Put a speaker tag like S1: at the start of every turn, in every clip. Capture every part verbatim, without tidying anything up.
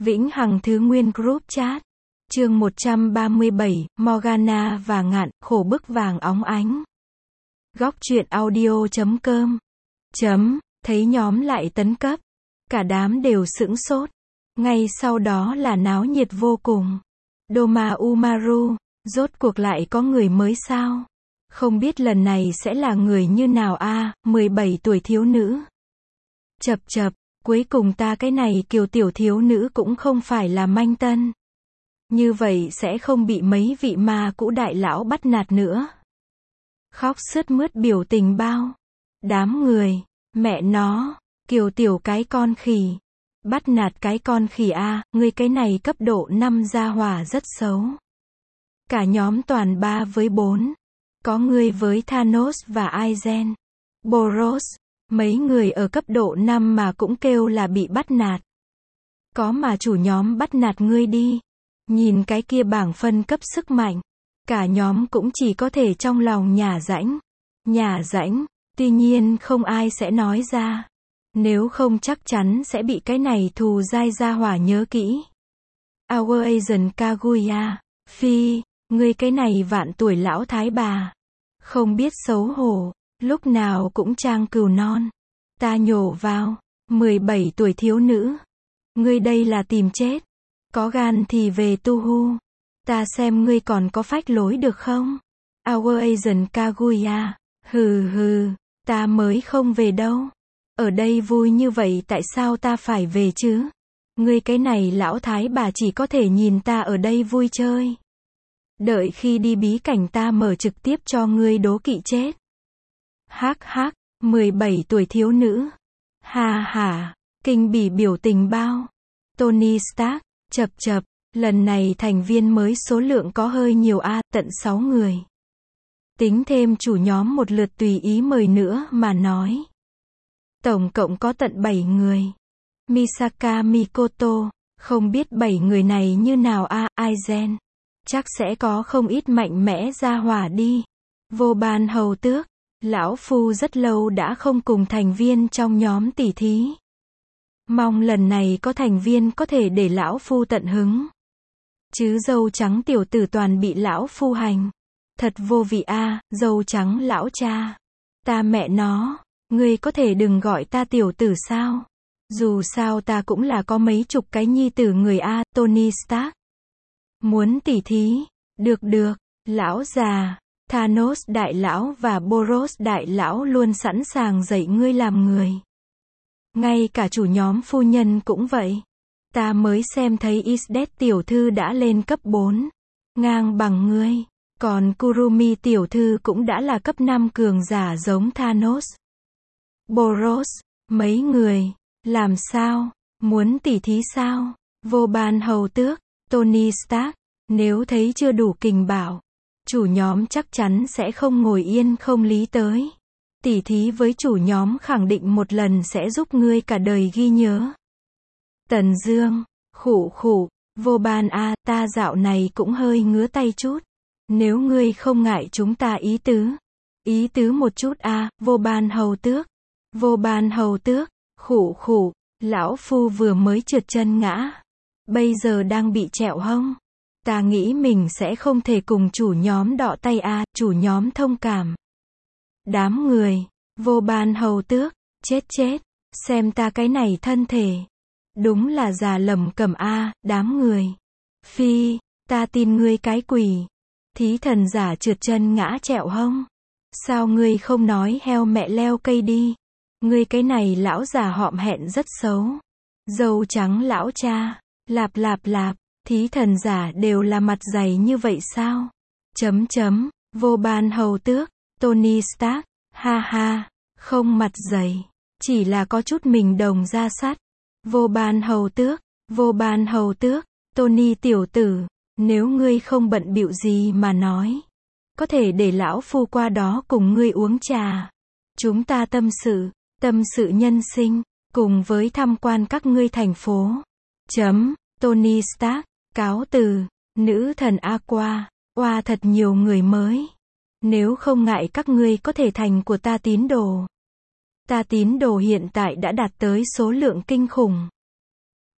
S1: Vĩnh Hằng Thứ Nguyên Group Chat. Chương một trăm ba mươi bảy, Morgana và Ngạn, khổ bức vàng óng ánh. Góc truyện audio chấm com. Chấm, thấy nhóm lại tấn cấp. Cả đám đều sững sốt. Ngay sau đó là náo nhiệt vô cùng. Doma Umaru, rốt cuộc lại có người mới sao? Không biết lần này sẽ là người như nào a, à, mười bảy tuổi thiếu nữ. Chập chập, cuối cùng ta cái này kiều tiểu thiếu nữ cũng không phải là manh tân. Như vậy sẽ không bị mấy vị ma cũ đại lão bắt nạt nữa. Khóc sướt mướt biểu tình bao. Đám người, mẹ nó, kiều tiểu cái con khỉ. Bắt nạt cái con khỉ a, à, ngươi cái này cấp độ năm gia hỏa rất xấu. Cả nhóm toàn ba với bốn. Có người với Thanos và Aizen. Boros, mấy người ở cấp độ năm mà cũng kêu là bị bắt nạt. Có mà chủ nhóm bắt nạt ngươi đi. Nhìn cái kia bảng phân cấp sức mạnh. Cả nhóm cũng chỉ có thể trong lòng nhả rãnh. Nhả rãnh, tuy nhiên không ai sẽ nói ra. Nếu không chắc chắn sẽ bị cái này thù dai gia hỏa nhớ kỹ. Our Asian Kaguya, Phi, ngươi cái này vạn tuổi lão thái bà. Không biết xấu hổ, lúc nào cũng trang cừu non. Ta nhổ vào, mười bảy tuổi thiếu nữ. Ngươi đây là tìm chết. Có gan thì về tu hu. Ta xem ngươi còn có phách lối được không? Our Asian Kaguya, hừ hừ, ta mới không về đâu. Ở đây vui như vậy tại sao ta phải về chứ? Ngươi cái này lão thái bà chỉ có thể nhìn ta ở đây vui chơi. Đợi khi đi bí cảnh ta mở trực tiếp cho ngươi đố kỵ chết. Hắc hắc, mười bảy tuổi thiếu nữ. Hà hà, kinh bỉ biểu tình bao. Tony Stark, chập chập, lần này thành viên mới số lượng có hơi nhiều a, à, tận sáu người. Tính thêm chủ nhóm một lượt tùy ý mời nữa mà nói. Tổng cộng có tận bảy người. Misaka Mikoto, không biết bảy người này như nào a, à, Aizen. Chắc sẽ có không ít mạnh mẽ ra hỏa đi. Vô Ban hầu tước, lão phu rất lâu đã không cùng thành viên trong nhóm tỉ thí. Mong lần này có thành viên có thể để lão phu tận hứng. Chứ dâu trắng tiểu tử toàn bị lão phu hành. Thật vô vị a, à, dâu trắng lão cha. Ta mẹ nó, ngươi có thể đừng gọi ta tiểu tử sao? Dù sao ta cũng là có mấy chục cái nhi tử người a, à, Tony Stark. Muốn tỉ thí, được được, lão già, Thanos đại lão và Boros đại lão luôn sẵn sàng dạy ngươi làm người. Ngay cả chủ nhóm phu nhân cũng vậy. Ta mới xem thấy Isdet tiểu thư đã lên cấp bốn. Ngang bằng ngươi. Còn Kurumi tiểu thư cũng đã là cấp năm cường giả giống Thanos. Boros, mấy người, làm sao, muốn tỉ thí sao? Vô Ban hầu tước, Tony Stark, nếu thấy chưa đủ kình bảo, chủ nhóm chắc chắn sẽ không ngồi yên không lý tới. Tỉ thí với chủ nhóm khẳng định một lần sẽ giúp ngươi cả đời ghi nhớ. Tần Dương, khụ khụ, Vô Ban a, à, ta dạo này cũng hơi ngứa tay chút. Nếu ngươi không ngại chúng ta ý tứ. Ý tứ một chút a, à, Vô Ban hầu tước. Vô Ban hầu tước, khụ khụ, lão phu vừa mới trượt chân ngã. Bây giờ đang bị trẹo hông. Ta nghĩ mình sẽ không thể cùng chủ nhóm đọ tay a, à, chủ nhóm thông cảm. Đám người, Vô Ban hầu tước, chết chết, xem ta cái này thân thể. Đúng là già lầm cầm a, à, đám người. Phi, ta tin ngươi cái quỷ. Thí thần giả trượt chân ngã trẹo hông? Sao ngươi không nói heo mẹ leo cây đi? Ngươi cái này lão già họm hẹn rất xấu. Dâu trắng lão cha, lạp lạp lạp, thí thần giả đều là mặt dày như vậy sao? Chấm chấm, Vô Ban hầu tước, Tony Stark, ha ha, không mặt dày, chỉ là có chút mình đồng ra sắt. Vô Ban hầu tước, Vô Ban hầu tước, Tony tiểu tử, nếu ngươi không bận bịu gì mà nói, có thể để lão phu qua đó cùng ngươi uống trà. Chúng ta tâm sự, tâm sự nhân sinh, cùng với tham quan các ngươi thành phố. Chấm, Tony Stark, cáo từ, nữ thần Aqua, oa thật nhiều người mới. Nếu không ngại các ngươi có thể thành của ta tín đồ. Ta tín đồ hiện tại đã đạt tới số lượng kinh khủng.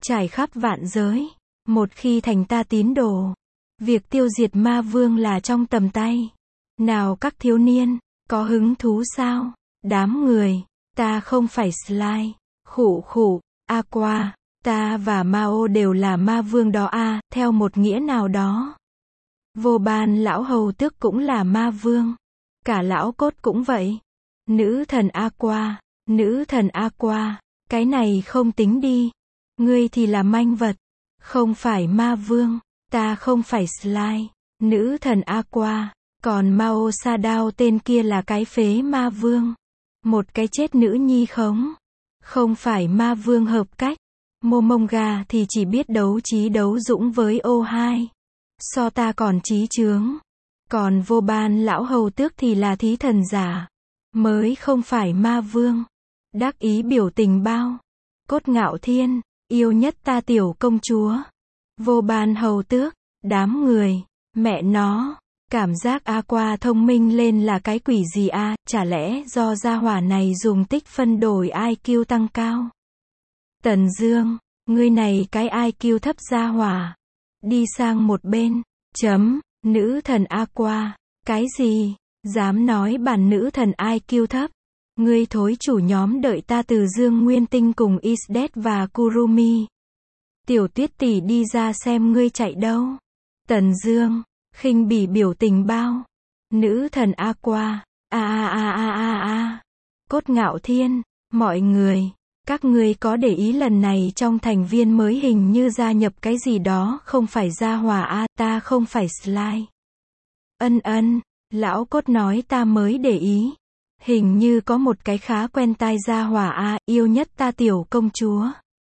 S1: trải khắp vạn giới. Một khi thành ta tín đồ, việc tiêu diệt ma vương là trong tầm tay. Nào các thiếu niên, có hứng thú sao? Đám người, ta không phải Sly. Khụ khụ, Aqua, ta và Mao đều là ma vương đó à, theo một nghĩa nào đó. Vô Ban lão hầu tước cũng là ma vương. Cả lão cốt cũng vậy. Nữ thần Aqua, nữ thần Aqua, cái này không tính đi. Ngươi thì là manh vật, không phải ma vương, ta không phải Sly, nữ thần Aqua, còn Mao Sadao tên kia là cái phế ma vương. Một cái chết nữ nhi khống, không phải ma vương hợp cách. Momonga thì chỉ biết đấu trí đấu dũng với ô hai. So ta còn trí chướng. Còn Vô Ban lão hầu tước thì là thí thần giả, mới không phải ma vương. Đắc ý biểu tình bao. Cốt Ngạo Thiên, yêu nhất ta tiểu công chúa. Vô Ban hầu tước, đám người, mẹ nó, cảm giác Aqua thông minh lên là cái quỷ gì a, à? Chả lẽ do gia hỏa này dùng tích phân đổi i kiu tăng cao? Tần Dương, ngươi này cái i kiu thấp gia hỏa, đi sang một bên. Chấm, nữ thần Aqua, cái gì? Dám nói bản nữ thần i kiu thấp? Ngươi thối chủ nhóm đợi ta từ Dương Nguyên Tinh cùng Isdet và Kurumi. Tiểu Tuyết tỷ đi ra xem ngươi chạy đâu. Tần Dương, khinh bỉ biểu tình bao. Nữ thần Aqua, a a a a a a. Cốt Ngạo Thiên, mọi người, các ngươi có để ý lần này trong thành viên mới hình như gia nhập cái gì đó không phải gia hỏa a, ta không phải Sly. Ân ân, lão Cốt nói ta mới để ý. Hình như có một cái khá quen tai gia hỏa a, yêu nhất ta tiểu công chúa.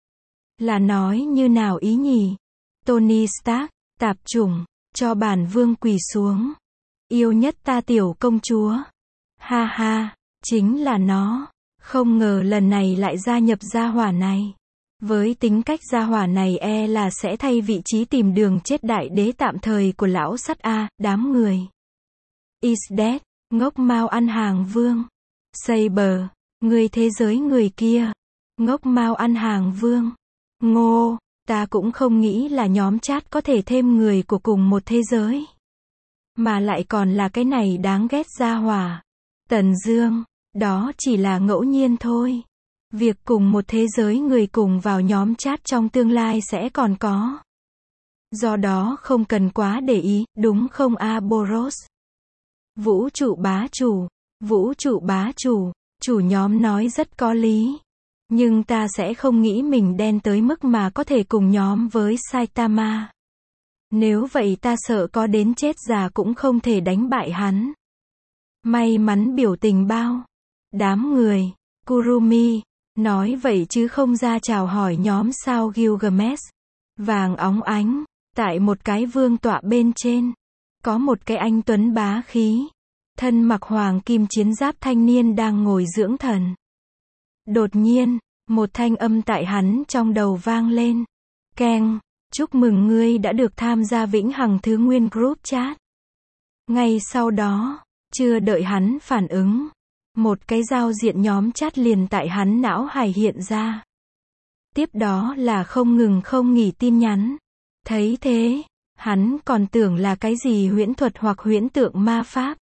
S1: Là nói như nào ý nhỉ? Tony Stark, tạp chủng, cho bản vương quỳ xuống. Yêu nhất ta tiểu công chúa. Ha ha, chính là nó. Không ngờ lần này lại gia nhập gia hỏa này. Với tính cách gia hỏa này e là sẽ thay vị trí tìm đường chết đại đế tạm thời của lão sắt a, đám người. Isdet, ngốc mau ăn hàng vương. Saber, người thế giới người kia. Ngốc mau ăn hàng vương. Ngô, ta cũng không nghĩ là nhóm chat có thể thêm người của cùng một thế giới. Mà lại còn là cái này đáng ghét gia hỏa. Tần Dương, đó chỉ là ngẫu nhiên thôi. Việc cùng một thế giới người cùng vào nhóm chat trong tương lai sẽ còn có. Do đó không cần quá để ý, đúng không a Boros? Vũ trụ bá chủ, vũ trụ bá chủ, chủ nhóm nói rất có lý. Nhưng ta sẽ không nghĩ mình đen tới mức mà có thể cùng nhóm với Saitama. Nếu vậy ta sợ có đến chết già cũng không thể đánh bại hắn. May mắn biểu tình bao. Đám người, Kurumi, nói vậy chứ không ra chào hỏi nhóm sao Gilgamesh. Vàng óng ánh, tại một cái vương tọa bên trên. Có một cái anh tuấn bá khí. Thân mặc hoàng kim chiến giáp thanh niên đang ngồi dưỡng thần. Đột nhiên, một thanh âm tại hắn trong đầu vang lên. Keng, chúc mừng ngươi đã được tham gia Vĩnh Hằng Thứ Nguyên Group Chat. Ngay sau đó, chưa đợi hắn phản ứng, một cái giao diện nhóm chat liền tại hắn não hải hiện ra. Tiếp đó là không ngừng không nghỉ tin nhắn. Thấy thế, hắn còn tưởng là cái gì huyễn thuật hoặc huyễn tượng ma pháp.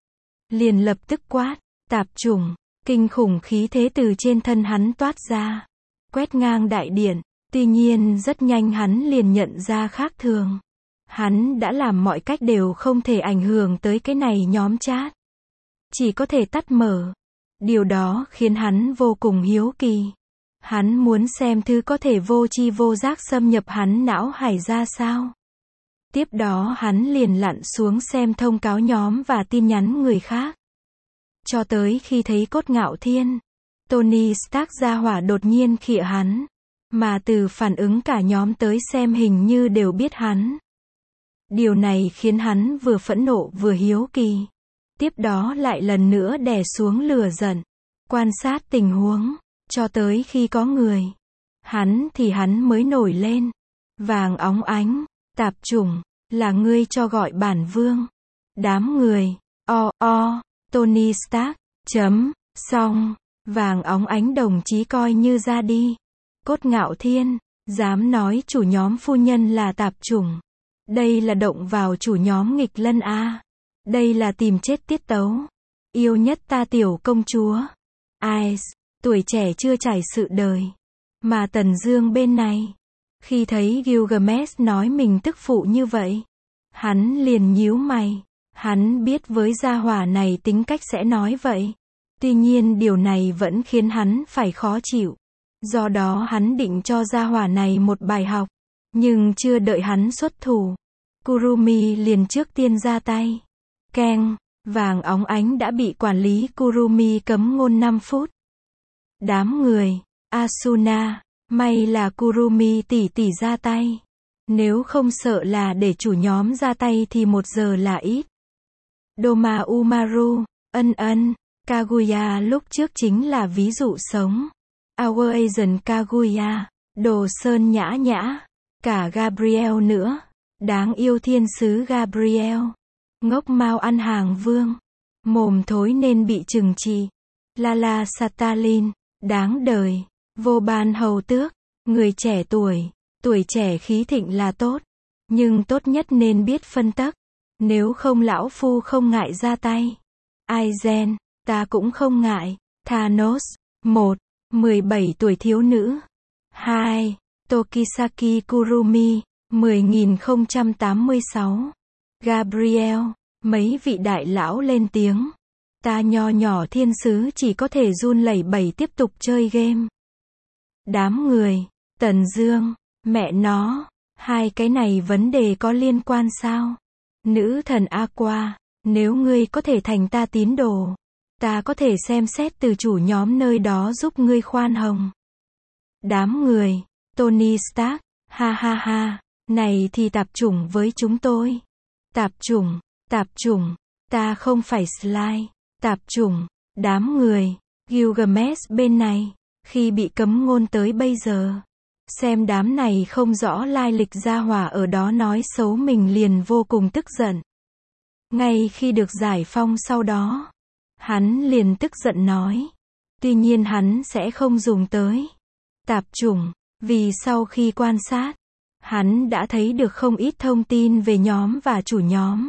S1: Liền lập tức quát, tạp chủng. Kinh khủng khí thế từ trên thân hắn toát ra, quét ngang đại điện. Tuy nhiên rất nhanh hắn liền nhận ra khác thường. Hắn đã làm mọi cách đều không thể ảnh hưởng tới cái này nhóm chat. Chỉ có thể tắt mở. Điều đó khiến hắn vô cùng hiếu kỳ. Hắn muốn xem thứ có thể vô tri vô giác xâm nhập hắn não hải ra sao. Tiếp đó hắn liền lặn xuống xem thông cáo nhóm và tin nhắn người khác. Cho tới khi thấy Cốt Ngạo Thiên, Tony Stark gia hỏa đột nhiên khịa hắn. Mà từ phản ứng cả nhóm tới xem hình như đều biết hắn. Điều này khiến hắn vừa phẫn nộ vừa hiếu kỳ. Tiếp đó lại lần nữa đè xuống lửa giận. Quan sát tình huống, cho tới khi có người. Hắn thì hắn mới nổi lên. Vàng óng ánh, tạp chủng, là ngươi cho gọi bản vương. Đám người, o o, Tony Stark, chấm, xong, vàng óng ánh đồng chí coi như ra đi. Cốt Ngạo Thiên, Dám nói chủ nhóm phu nhân là tạp chủng. Đây là động vào chủ nhóm nghịch lân a. Đây là tìm chết tiết tấu. Yêu nhất ta tiểu công chúa. Ai, tuổi trẻ chưa trải sự đời. Mà Tần Dương bên này, khi thấy Gilgamesh nói mình tức phụ như vậy, hắn liền nhíu mày. Hắn biết với gia hỏa này tính cách sẽ nói vậy. Tuy nhiên điều này vẫn khiến hắn phải khó chịu. Do đó hắn định cho gia hỏa này một bài học. Nhưng chưa đợi hắn xuất thủ, Kurumi liền trước tiên ra tay. Keng, vàng óng ánh đã bị quản lý Kurumi cấm ngôn năm phút. Đám người, Asuna, may là Kurumi tỷ tỷ ra tay. Nếu không sợ là để chủ nhóm ra tay thì một giờ là ít. Doma Umaru, ân ân, Kaguya lúc trước chính là ví dụ sống. Our Asian Kaguya, Đồ Sơn nhã nhã, cả Gabriel nữa. Đáng yêu thiên sứ Gabriel. Ngốc mau ăn hàng vương. Mồm thối nên bị trừng trị. Lala Stalin, đáng đời. Vô ban hầu tước, người trẻ tuổi. Tuổi trẻ khí thịnh là tốt. Nhưng tốt nhất nên biết phân tắc. Nếu không lão phu không ngại ra tay. Aizen, ta cũng không ngại. Thanos, một. mười bảy tuổi thiếu nữ. hai. Tokisaki Kurumi, mười nghìn không trăm tám mươi sáu. Gabriel, mấy vị đại lão lên tiếng. Ta nho nhỏ thiên sứ chỉ có thể run lẩy bẩy tiếp tục chơi game. Đám người, Tần Dương, mẹ nó, hai cái này vấn đề có liên quan sao? Nữ thần Aqua, nếu ngươi có thể thành ta tín đồ, ta có thể xem xét từ chủ nhóm nơi đó giúp ngươi khoan hồng. Đám người, Tony Stark, ha ha ha, này thì tạp chủng với chúng tôi. Tạp chủng, tạp chủng, ta không phải slime, tạp chủng, đám người, Gilgamesh bên này, khi bị cấm ngôn tới bây giờ. Xem đám này không rõ lai lịch gia hỏa ở đó nói xấu mình liền vô cùng tức giận. Ngay khi được giải phong sau đó, hắn liền tức giận nói. Tuy nhiên hắn sẽ không dùng tới tạp chủng, vì sau khi quan sát, hắn đã thấy được không ít thông tin về nhóm và chủ nhóm.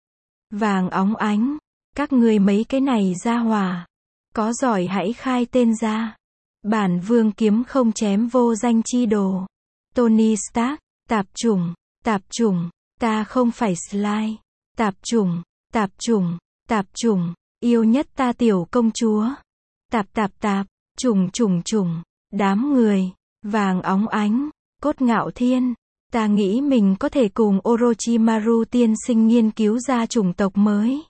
S1: Vàng óng ánh, các ngươi mấy cái này gia hỏa, có giỏi hãy khai tên ra. Bản vương kiếm không chém vô danh chi đồ. Tony Stark, tạp chủng, tạp chủng, ta không phải slime. Tạp chủng, tạp chủng, tạp chủng, yêu nhất ta tiểu công chúa. Tạp tạp tạp, chủng chủng chủng, đám người, vàng óng ánh, cốt ngạo thiên. Ta nghĩ mình có thể cùng Orochimaru tiên sinh nghiên cứu ra chủng tộc mới.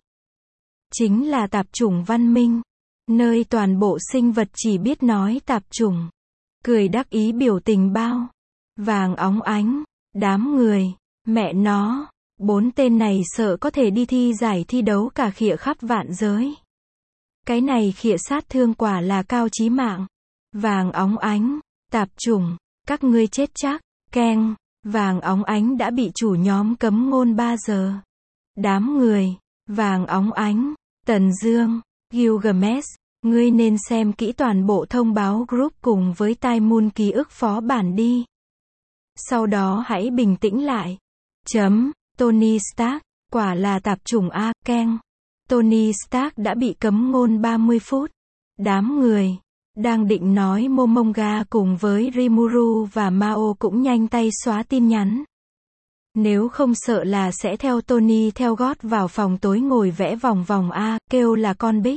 S1: Chính là tạp chủng văn minh. Nơi toàn bộ sinh vật chỉ biết nói tạp chủng. Cười đắc ý biểu tình bao. Vàng óng ánh, đám người, mẹ nó, bốn tên này sợ có thể đi thi giải thi đấu cả khịa khắp vạn giới. Cái này khịa sát thương quả là cao chí mạng. Vàng óng ánh, tạp chủng, các ngươi chết chắc. Keng, vàng óng ánh đã bị chủ nhóm cấm ngôn ba giờ. Đám người, vàng óng ánh, Tần Dương, Gilgamesh, ngươi nên xem kỹ toàn bộ thông báo group cùng với Tai Moon ký ức phó bản đi. Sau đó hãy bình tĩnh lại. Chấm, Tony Stark, quả là tạp chủng A, Keng. Tony Stark đã bị cấm ngôn ba mươi phút. Đám người, đang định nói Momonga cùng với Rimuru và Mao cũng nhanh tay xóa tin nhắn. Nếu không sợ là sẽ theo Tony theo gót vào phòng tối ngồi vẽ vòng vòng A, kêu là con Bích.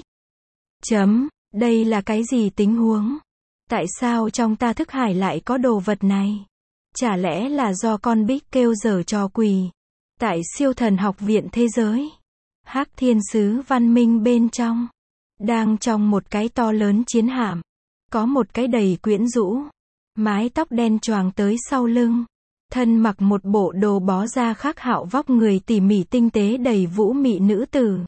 S1: Chấm, đây là cái gì tình huống? Tại sao trong ta thức hải lại có đồ vật này? Chả lẽ là do con Bích kêu giở trò quỷ? Tại siêu thần học viện thế giới, Hắc thiên sứ văn minh bên trong, đang trong một cái to lớn chiến hạm, có một cái đầy quyến rũ, mái tóc đen choàng tới sau lưng, thân mặc một bộ đồ bó da khắc hạo vóc người tỉ mỉ tinh tế đầy vũ mị nữ tử.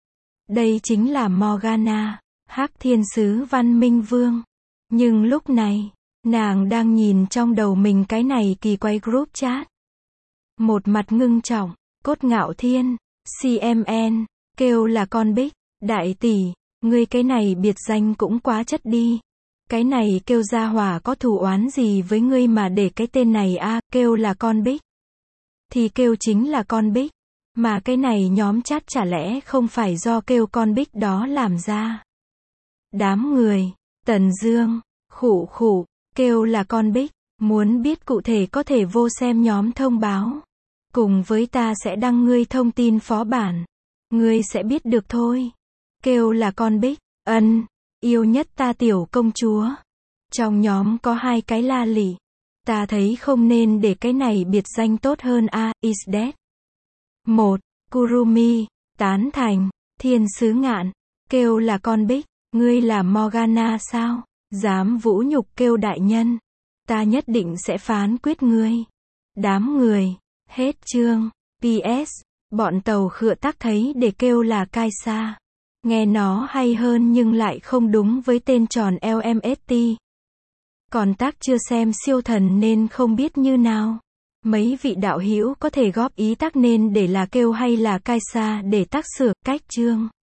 S1: Đây chính là Morgana, Hắc thiên sứ văn minh vương. Nhưng lúc này, nàng đang nhìn trong đầu mình cái này kỳ quái group chat. Một mặt ngưng trọng, cốt ngạo thiên, xê em en, kêu là con Bích, đại tỷ, ngươi cái này biệt danh cũng quá chất đi. Cái này kêu gia hỏa có thù oán gì với ngươi mà để cái tên này a, kêu là con Bích. Thì kêu chính là con Bích. Mà cái này nhóm chat chả lẽ không phải do kêu con Bích đó làm ra. Đám người, Tần Dương, khụ khụ, kêu là con Bích. Muốn biết cụ thể có thể vô xem nhóm thông báo. Cùng với ta sẽ đăng ngươi thông tin phó bản. Ngươi sẽ biết được thôi. Kêu là con Bích. Ân, yêu nhất ta tiểu công chúa. Trong nhóm có hai cái la lị. Ta thấy không nên để cái này biệt danh tốt hơn a, is dead. Một, Kurumi, tán thành, thiên sứ ngạn, kêu là con Bích, ngươi là Morgana sao? Dám vũ nhục kêu đại nhân. Ta nhất định sẽ phán quyết ngươi. Đám người, hết chương. pê ét, bọn tàu khựa tắc thấy để kêu là Kaisa. Nghe nó hay hơn nhưng lại không đúng với tên tròn lờ em ét tê. Còn tác chưa xem siêu thần nên không biết như nào. Mấy vị đạo hữu có thể góp ý tác nên để là kêu hay là Kaisa để tác sửa cách chương.